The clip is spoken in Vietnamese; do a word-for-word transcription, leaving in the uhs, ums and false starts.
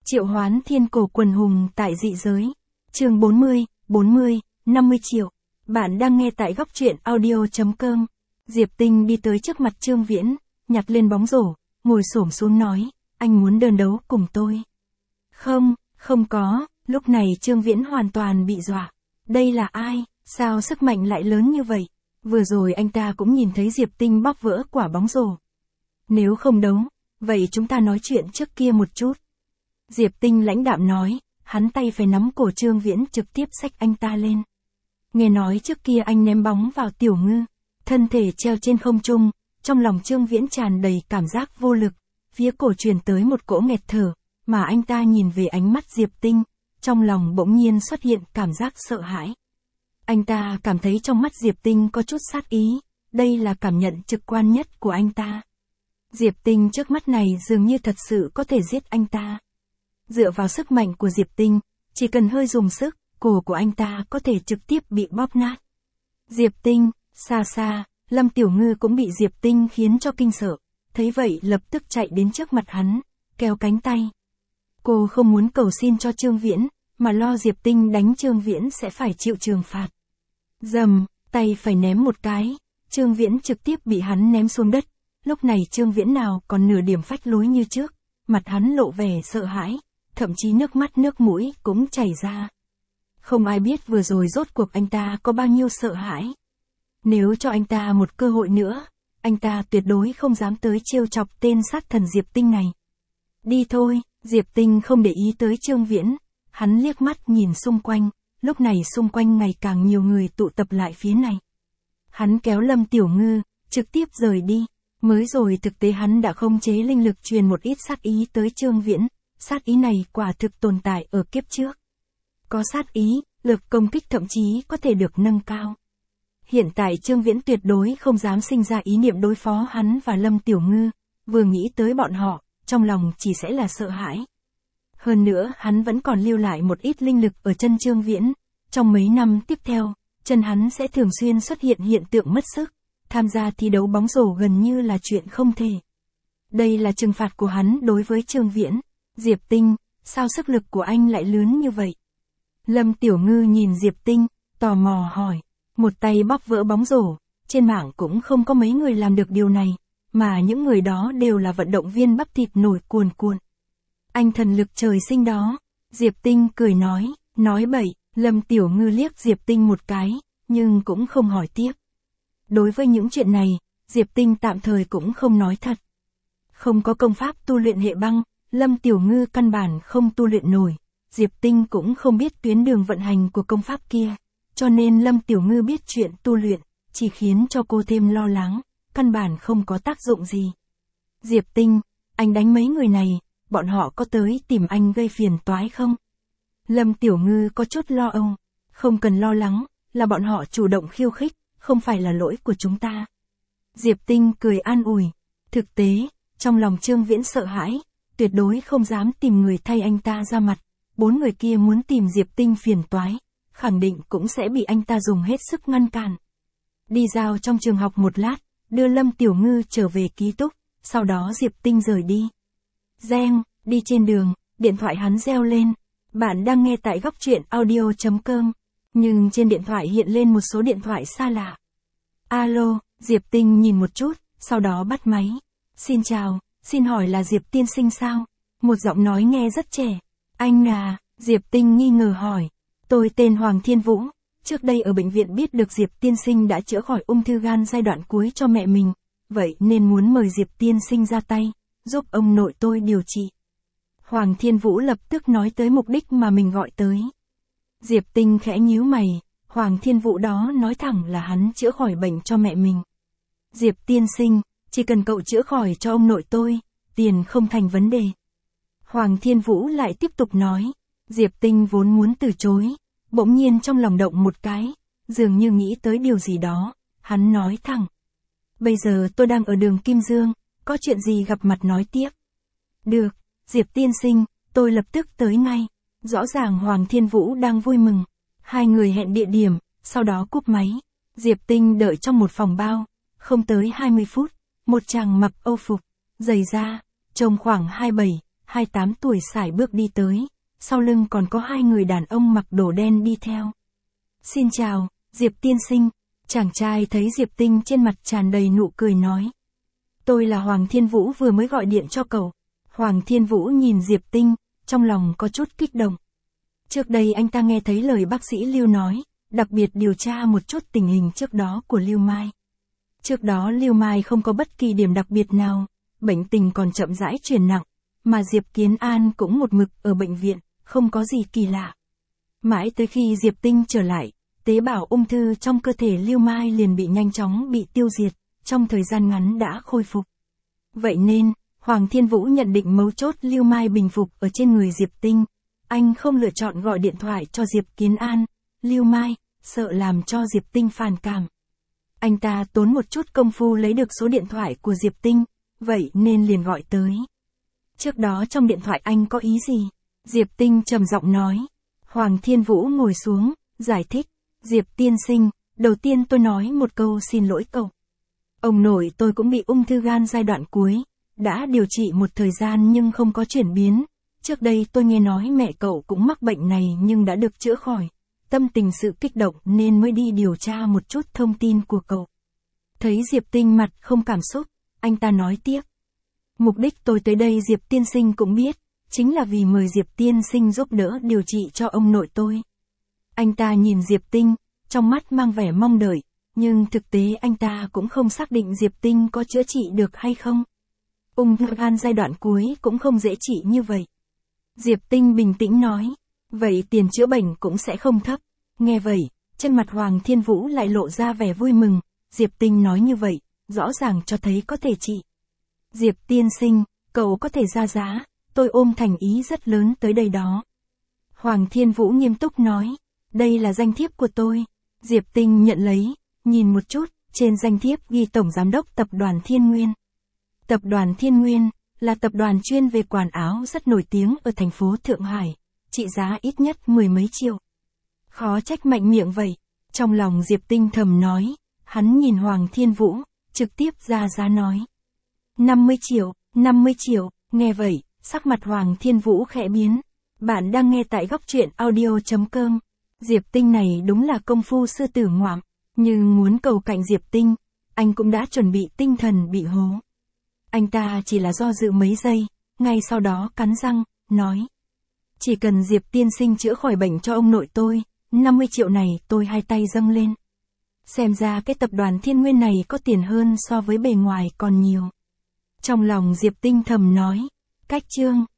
Triệu hoán thiên cổ quần hùng tại dị giới. Chương bốn mươi, bốn mươi, năm mươi triệu. Bạn đang nghe tại góc truyện audio chấm com. Diệp Tinh đi tới trước mặt Trương Viễn, nhặt lên bóng rổ, ngồi xổm xuống nói, anh muốn đơn đấu cùng tôi. Không, không có, lúc này Trương Viễn hoàn toàn bị dọa. Đây là ai, sao sức mạnh lại lớn như vậy? Vừa rồi anh ta cũng nhìn thấy Diệp Tinh bóp vỡ quả bóng rổ. Nếu không đấu, vậy chúng ta nói chuyện trước kia một chút. Diệp Tinh lãnh đạm nói, hắn tay phải nắm cổ Trương Viễn trực tiếp xách anh ta lên. Nghe nói trước kia anh ném bóng vào Tiểu Ngư, thân thể treo trên không trung, trong lòng Trương Viễn tràn đầy cảm giác vô lực, phía cổ truyền tới một cỗ nghẹt thở, mà anh ta nhìn về ánh mắt Diệp Tinh, trong lòng bỗng nhiên xuất hiện cảm giác sợ hãi. Anh ta cảm thấy trong mắt Diệp Tinh có chút sát ý, đây là cảm nhận trực quan nhất của anh ta. Diệp Tinh trước mắt này dường như thật sự có thể giết anh ta. Dựa vào sức mạnh của Diệp Tinh, chỉ cần hơi dùng sức, cổ của anh ta có thể trực tiếp bị bóp nát. Diệp Tinh, xa xa, Lâm Tiểu Ngư cũng bị Diệp Tinh khiến cho kinh sợ, thấy vậy lập tức chạy đến trước mặt hắn, kéo cánh tay. Cô không muốn cầu xin cho Trương Viễn, mà lo Diệp Tinh đánh Trương Viễn sẽ phải chịu trừng phạt. Dầm, tay phải ném một cái, Trương Viễn trực tiếp bị hắn ném xuống đất. Lúc này Trương Viễn nào còn nửa điểm phách lối như trước, mặt hắn lộ vẻ sợ hãi, thậm chí nước mắt nước mũi cũng chảy ra. Không ai biết vừa rồi rốt cuộc anh ta có bao nhiêu sợ hãi. Nếu cho anh ta một cơ hội nữa, anh ta tuyệt đối không dám tới trêu chọc tên sát thần Diệp Tinh này. Đi thôi, Diệp Tinh không để ý tới Trương Viễn, hắn liếc mắt nhìn xung quanh, lúc này xung quanh ngày càng nhiều người tụ tập lại phía này. Hắn kéo Lâm Tiểu Ngư, trực tiếp rời đi. Mới rồi thực tế hắn đã không chế linh lực truyền một ít sát ý tới Trương Viễn, sát ý này quả thực tồn tại ở kiếp trước. Có sát ý, lực công kích thậm chí có thể được nâng cao. Hiện tại Trương Viễn tuyệt đối không dám sinh ra ý niệm đối phó hắn và Lâm Tiểu Ngư, vừa nghĩ tới bọn họ, trong lòng chỉ sẽ là sợ hãi. Hơn nữa hắn vẫn còn lưu lại một ít linh lực ở chân Trương Viễn, trong mấy năm tiếp theo, chân hắn sẽ thường xuyên xuất hiện hiện tượng mất sức. Tham gia thi đấu bóng rổ gần như là chuyện không thể. Đây là trừng phạt của hắn đối với Trương Viễn. Diệp Tinh, sao sức lực của anh lại lớn như vậy? Lâm Tiểu Ngư nhìn Diệp Tinh, tò mò hỏi. Một tay bóp vỡ bóng rổ, trên mạng cũng không có mấy người làm được điều này, mà những người đó đều là vận động viên bắp thịt nổi cuồn cuộn. Anh thần lực trời sinh đó. Diệp Tinh cười nói, nói bậy. Lâm Tiểu Ngư liếc Diệp Tinh một cái, nhưng cũng không hỏi tiếp. Đối với những chuyện này, Diệp Tinh tạm thời cũng không nói thật. Không có công pháp tu luyện hệ băng, Lâm Tiểu Ngư căn bản không tu luyện nổi. Diệp Tinh cũng không biết tuyến đường vận hành của công pháp kia, cho nên Lâm Tiểu Ngư biết chuyện tu luyện, chỉ khiến cho cô thêm lo lắng, căn bản không có tác dụng gì. Diệp Tinh, anh đánh mấy người này, bọn họ có tới tìm anh gây phiền toái không? Lâm Tiểu Ngư có chút lo âu, không cần lo lắng, là bọn họ chủ động khiêu khích. Không phải là lỗi của chúng ta. Diệp Tinh cười an ủi. Thực tế, trong lòng Trương Viễn sợ hãi, tuyệt đối không dám tìm người thay anh ta ra mặt. Bốn người kia muốn tìm Diệp Tinh phiền toái, khẳng định cũng sẽ bị anh ta dùng hết sức ngăn cản. Đi giao trong trường học một lát, đưa Lâm Tiểu Ngư trở về ký túc, sau đó Diệp Tinh rời đi. Reng, đi trên đường, điện thoại hắn reo lên. Bạn đang nghe tại góc truyện audio chấm com. Nhưng trên điện thoại hiện lên một số điện thoại xa lạ. Alo, Diệp Tinh nhìn một chút, sau đó bắt máy. Xin chào, xin hỏi là Diệp tiên sinh sao? Một giọng nói nghe rất trẻ. Anh à, Diệp Tinh nghi ngờ hỏi. Tôi tên Hoàng Thiên Vũ, trước đây ở bệnh viện biết được Diệp tiên sinh đã chữa khỏi ung thư gan giai đoạn cuối cho mẹ mình. Vậy nên muốn mời Diệp tiên sinh ra tay, giúp ông nội tôi điều trị. Hoàng Thiên Vũ lập tức nói tới mục đích mà mình gọi tới. Diệp Tinh khẽ nhíu mày, Hoàng Thiên Vũ đó nói thẳng là hắn chữa khỏi bệnh cho mẹ mình. Diệp tiên sinh, chỉ cần cậu chữa khỏi cho ông nội tôi, tiền không thành vấn đề. Hoàng Thiên Vũ lại tiếp tục nói, Diệp Tinh vốn muốn từ chối, bỗng nhiên trong lòng động một cái, dường như nghĩ tới điều gì đó, hắn nói thẳng. Bây giờ tôi đang ở đường Kim Dương, có chuyện gì gặp mặt nói tiếp. Được, Diệp tiên sinh, tôi lập tức tới ngay. Rõ ràng Hoàng Thiên Vũ đang vui mừng. Hai người hẹn địa điểm, sau đó cúp máy. Diệp Tinh đợi trong một phòng bao. Không tới hai mươi phút, một chàng mặc âu phục, giày da, trông khoảng hai mươi bảy, hai mươi tám tuổi sải bước đi tới, sau lưng còn có hai người đàn ông mặc đồ đen đi theo. Xin chào, Diệp tiên sinh. Chàng trai thấy Diệp Tinh trên mặt tràn đầy nụ cười nói. Tôi là Hoàng Thiên Vũ vừa mới gọi điện cho cậu. Hoàng Thiên Vũ nhìn Diệp Tinh, trong lòng có chút kích động. Trước đây anh ta nghe thấy lời bác sĩ Lưu nói, đặc biệt điều tra một chút tình hình trước đó của Lưu Mai. Trước đó Lưu Mai không có bất kỳ điểm đặc biệt nào, bệnh tình còn chậm rãi chuyển nặng, mà Diệp Kiến An cũng một mực ở bệnh viện, không có gì kỳ lạ. Mãi tới khi Diệp Tinh trở lại, tế bào ung thư trong cơ thể Lưu Mai liền bị nhanh chóng bị tiêu diệt, trong thời gian ngắn đã khôi phục. Vậy nên, Hoàng Thiên Vũ nhận định mấu chốt Lưu Mai bình phục ở trên người Diệp Tinh. Anh không lựa chọn gọi điện thoại cho Diệp Kiến An, Lưu Mai, sợ làm cho Diệp Tinh phản cảm. Anh ta tốn một chút công phu lấy được số điện thoại của Diệp Tinh, vậy nên liền gọi tới. Trước đó trong điện thoại anh có ý gì? Diệp Tinh trầm giọng nói. Hoàng Thiên Vũ ngồi xuống, giải thích. Diệp tiên sinh, đầu tiên tôi nói một câu xin lỗi cậu. Ông nội tôi cũng bị ung thư gan giai đoạn cuối, đã điều trị một thời gian nhưng không có chuyển biến. Trước đây tôi nghe nói mẹ cậu cũng mắc bệnh này nhưng đã được chữa khỏi. Tâm tình sự kích động nên mới đi điều tra một chút thông tin của cậu. Thấy Diệp Tinh mặt không cảm xúc, anh ta nói tiếp. Mục đích tôi tới đây Diệp tiên sinh cũng biết, chính là vì mời Diệp tiên sinh giúp đỡ điều trị cho ông nội tôi. Anh ta nhìn Diệp Tinh, trong mắt mang vẻ mong đợi, nhưng thực tế anh ta cũng không xác định Diệp Tinh có chữa trị được hay không. Ung thư gan giai đoạn cuối cũng không dễ trị như vậy. Diệp Tinh bình tĩnh nói, vậy tiền chữa bệnh cũng sẽ không thấp. Nghe vậy, trên mặt Hoàng Thiên Vũ lại lộ ra vẻ vui mừng, Diệp Tinh nói như vậy, rõ ràng cho thấy có thể trị. Diệp tiên sinh, cậu có thể ra giá, tôi ôm thành ý rất lớn tới đây đó. Hoàng Thiên Vũ nghiêm túc nói, đây là danh thiếp của tôi. Diệp Tinh nhận lấy, nhìn một chút, trên danh thiếp ghi Tổng Giám đốc Tập đoàn Thiên Nguyên. Tập đoàn Thiên Nguyên là tập đoàn chuyên về quần áo rất nổi tiếng ở thành phố Thượng Hải, trị giá ít nhất mười mấy triệu. Khó trách mạnh miệng vậy. Trong lòng Diệp Tinh thầm nói, hắn nhìn Hoàng Thiên Vũ, trực tiếp ra giá nói. năm mươi triệu, năm mươi triệu, nghe vậy, sắc mặt Hoàng Thiên Vũ khẽ biến. Bạn đang nghe tại góc truyện audio chấm com. Diệp Tinh này đúng là công phu sư tử ngoạm, nhưng muốn cầu cạnh Diệp Tinh, anh cũng đã chuẩn bị tinh thần bị hố. Anh ta chỉ là do dự mấy giây, ngay sau đó cắn răng, nói. Chỉ cần Diệp tiên sinh chữa khỏi bệnh cho ông nội tôi, năm mươi triệu này tôi hai tay dâng lên. Xem ra cái tập đoàn Thiên Nguyên này có tiền hơn so với bề ngoài còn nhiều. Trong lòng Diệp Tinh thầm nói, cách chương.